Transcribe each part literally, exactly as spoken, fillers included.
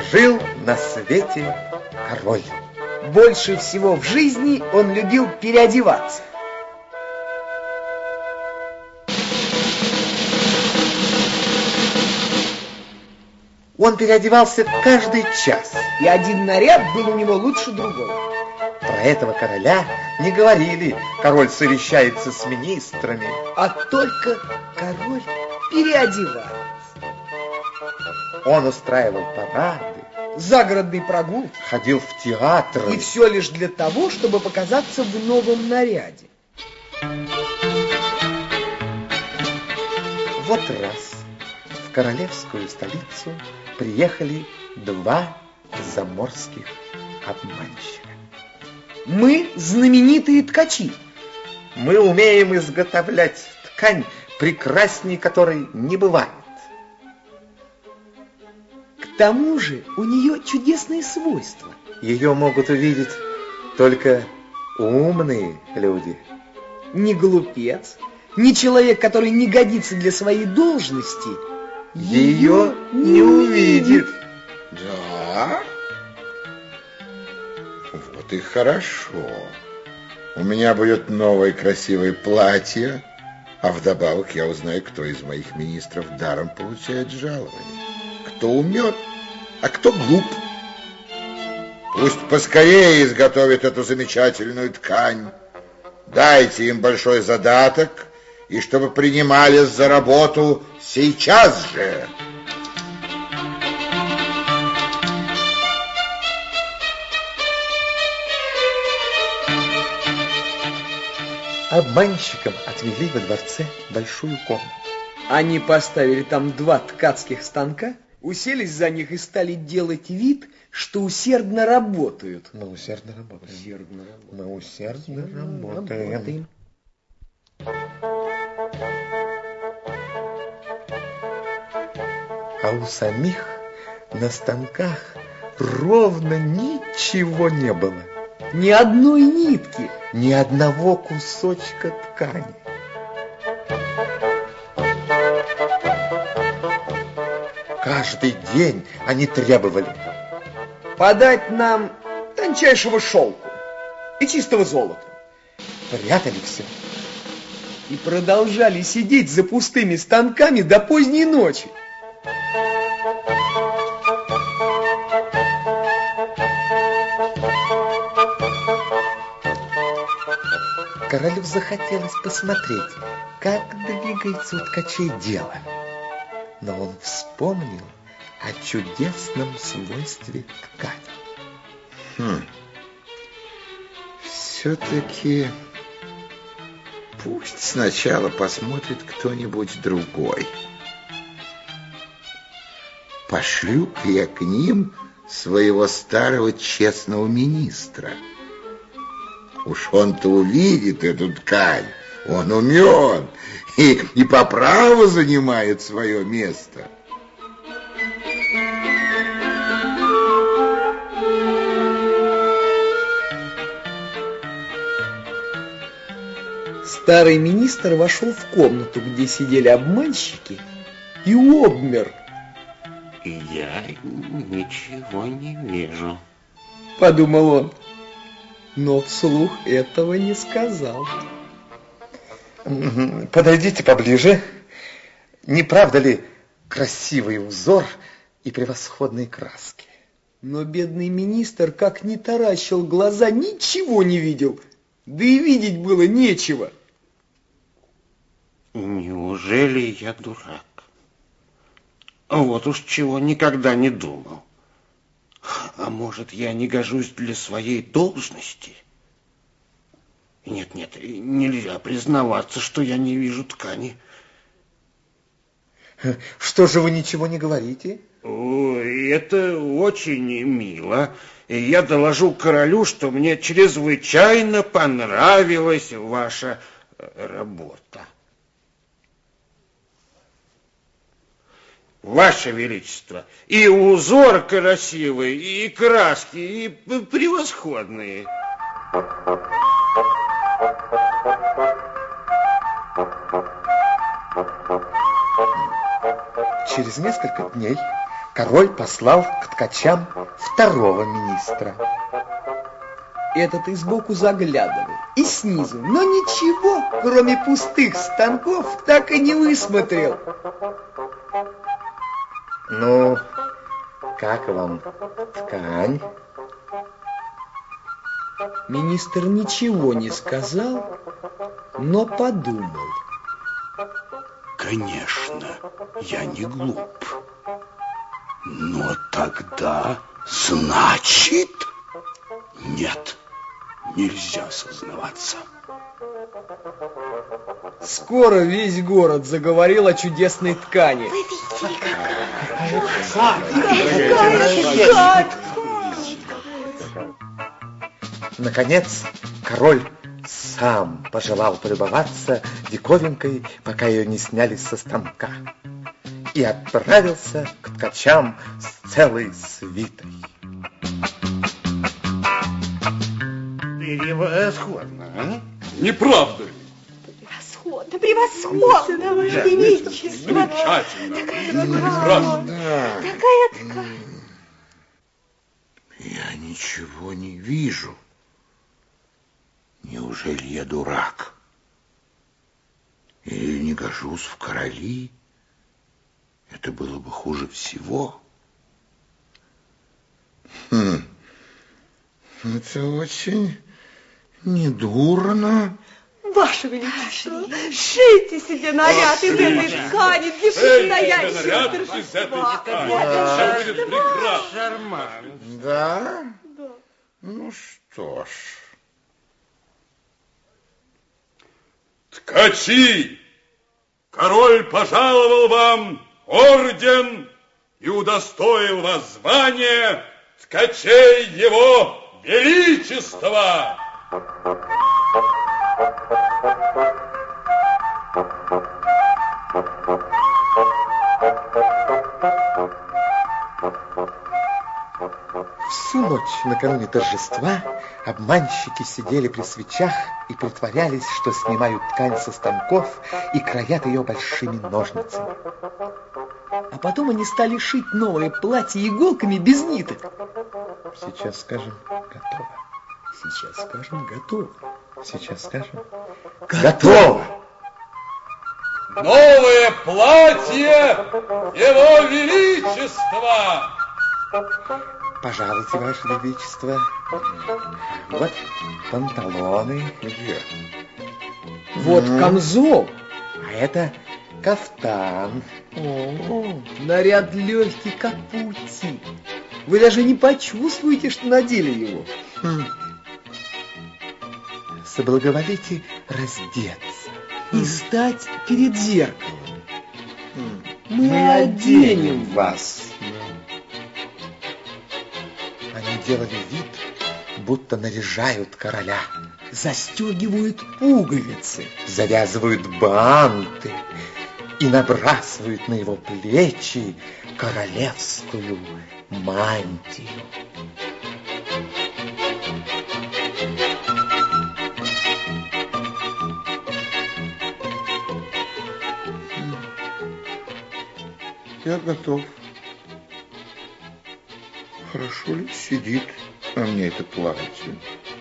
Жил на свете король. Больше всего в жизни он любил переодеваться. Он переодевался каждый час. И один наряд был у него лучше другого. Про этого короля не говорили: король совещается с министрами. А только король переодевается. Он устраивал парады, загородный прогулки, ходил в театр. И все лишь для того, чтобы показаться в новом наряде. Вот раз в королевскую столицу приехали два заморских обманщика. Мы знаменитые ткачи. Мы умеем изготовлять ткань, прекрасней которой не бывает. К тому же у нее чудесные свойства. Ее могут увидеть только умные люди. Ни глупец, ни человек, который не годится для своей должности, ее не увидит. Да? Вот и хорошо. У меня будет новое красивое платье, а вдобавок я узнаю, кто из моих министров даром получает жалование. Кто умен, а кто глуп. Пусть поскорее изготовят эту замечательную ткань. Дайте им большой задаток, и чтобы принимались за работу сейчас же. Обманщикам отвели во дворце большую комнату. Они поставили там два ткацких станка, уселись за них и стали делать вид, что усердно работают. Мы усердно работаем. Усердно работаем. Мы усердно, усердно работаем. работаем. А у самих на станках ровно ничего не было. Ни одной нитки, ни одного кусочка ткани. Каждый день они требовали подать нам тончайшего шелку и чистого золота. Прятали все. И продолжали сидеть за пустыми станками до поздней ночи. Королю захотелось посмотреть, как двигается у ткачей дело. Но он вспомнил о чудесном свойстве ткани. Хм. Все-таки пусть сначала посмотрит кто-нибудь другой. Пошлю-ка я к ним своего старого честного министра. Уж он-то увидит эту ткань, он умен и, и по праву занимает свое место. Старый министр вошел в комнату, где сидели обманщики, и обмер. Я ничего не вижу, подумал он, но вслух этого не сказал. Подойдите поближе. Не правда ли красивый узор и превосходные краски? Но бедный министр, как ни таращил глаза, ничего не видел. Да и видеть было нечего. Неужели я дурак? Вот уж чего никогда не думал. А может, я не гожусь для своей должности? Нет, нет, нельзя признаваться, что я не вижу ткани. Что же вы ничего не говорите? Ой, это очень мило. И я доложу королю, что мне чрезвычайно понравилась ваша работа. Ваше Величество, и узор красивый, и краски, и превосходные. Через несколько дней король послал к ткачам второго министра. Этот и сбоку заглядывал, и снизу, но ничего, кроме пустых станков, так и не высмотрел. Ну, как вам ткань? Министр ничего не сказал, но подумал. Конечно, я не глуп. Но тогда, значит, нет, нельзя сознаваться. Скоро весь город заговорил о чудесной ткани. Наконец, король сам пожелал полюбоваться диковинкой, пока ее не сняли со станка, и отправился к ткачам с целой свитой. Превосходно, а? Не правда ли? Превосходно, превосходно, ваше величество. Замечательно. Прекрасно. Такая ткань. Я ничего не вижу. Неужели я дурак? Или не гожусь в короли? Это было бы хуже всего. Хм. Это очень недурно. Ваше величество, шейте себе наряд из этой ткани, настоящего торжества. Все будет прекрасно. Да? Да. Ну что ж. Ткачи, король пожаловал вам орден и удостоил вас звания ткачей его величества. Всю ночь накануне торжества обманщики сидели при свечах и притворялись, что снимают ткань со станков и краят ее большими ножницами. А потом они стали шить новое платье иголками без ниток. Сейчас скажем, готово. Сейчас скажем, готово. Сейчас скажем, готово. Новое платье его величества. Пожалуйте, ваше величество. Вот панталоны. Где? Вот камзол. А это кафтан. О, наряд легкий, как паутина. Вы даже не почувствуете, что надели его. Хм. Соблаговолите раздеться и стать перед зеркалом. Хм. Мы, Мы оденем вас. Они делали вид, будто наряжают короля. Застегивают пуговицы, завязывают банты и набрасывают на его плечи королевскую мантию. Я готов. Хорошо ли сидит на мне это платье?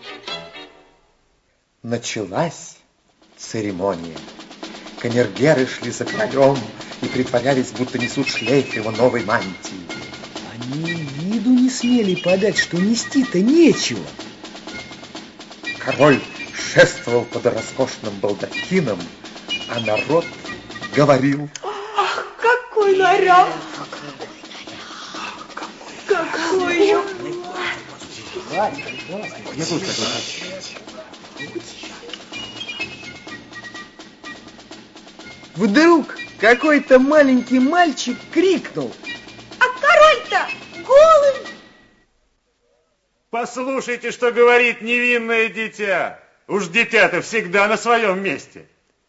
Началась церемония. Камергеры шли за королем и притворялись, будто несут шлейф его новой мантии. Они виду не смели подать, что нести-то нечего. Король шествовал под роскошным балдахином, а народ говорил: ах, какой наряд! Какой! Я тут такой. Вдруг какой-то маленький мальчик крикнул: а король-то голый! Послушайте, что говорит невинное дитя. Уж дитя-то всегда на своем месте.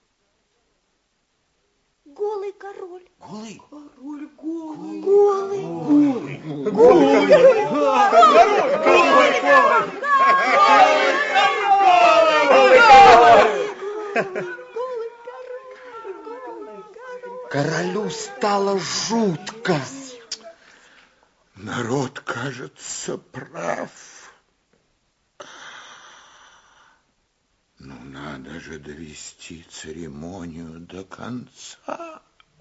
Голый король. Голый? Король голый. Голый. Голый. Голый король. Голый король. Королю стало жутко. Народ, кажется, прав. Ну, надо же довести церемонию до конца.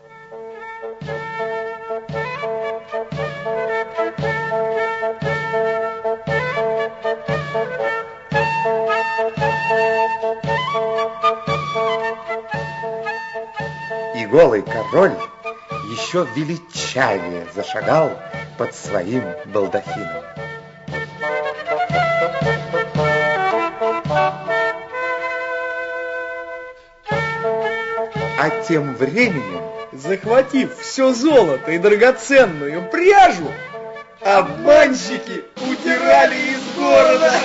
И голый король еще величавее зашагал под своим балдахином. А тем временем, захватив все золото и драгоценную пряжу, обманщики удирали из города.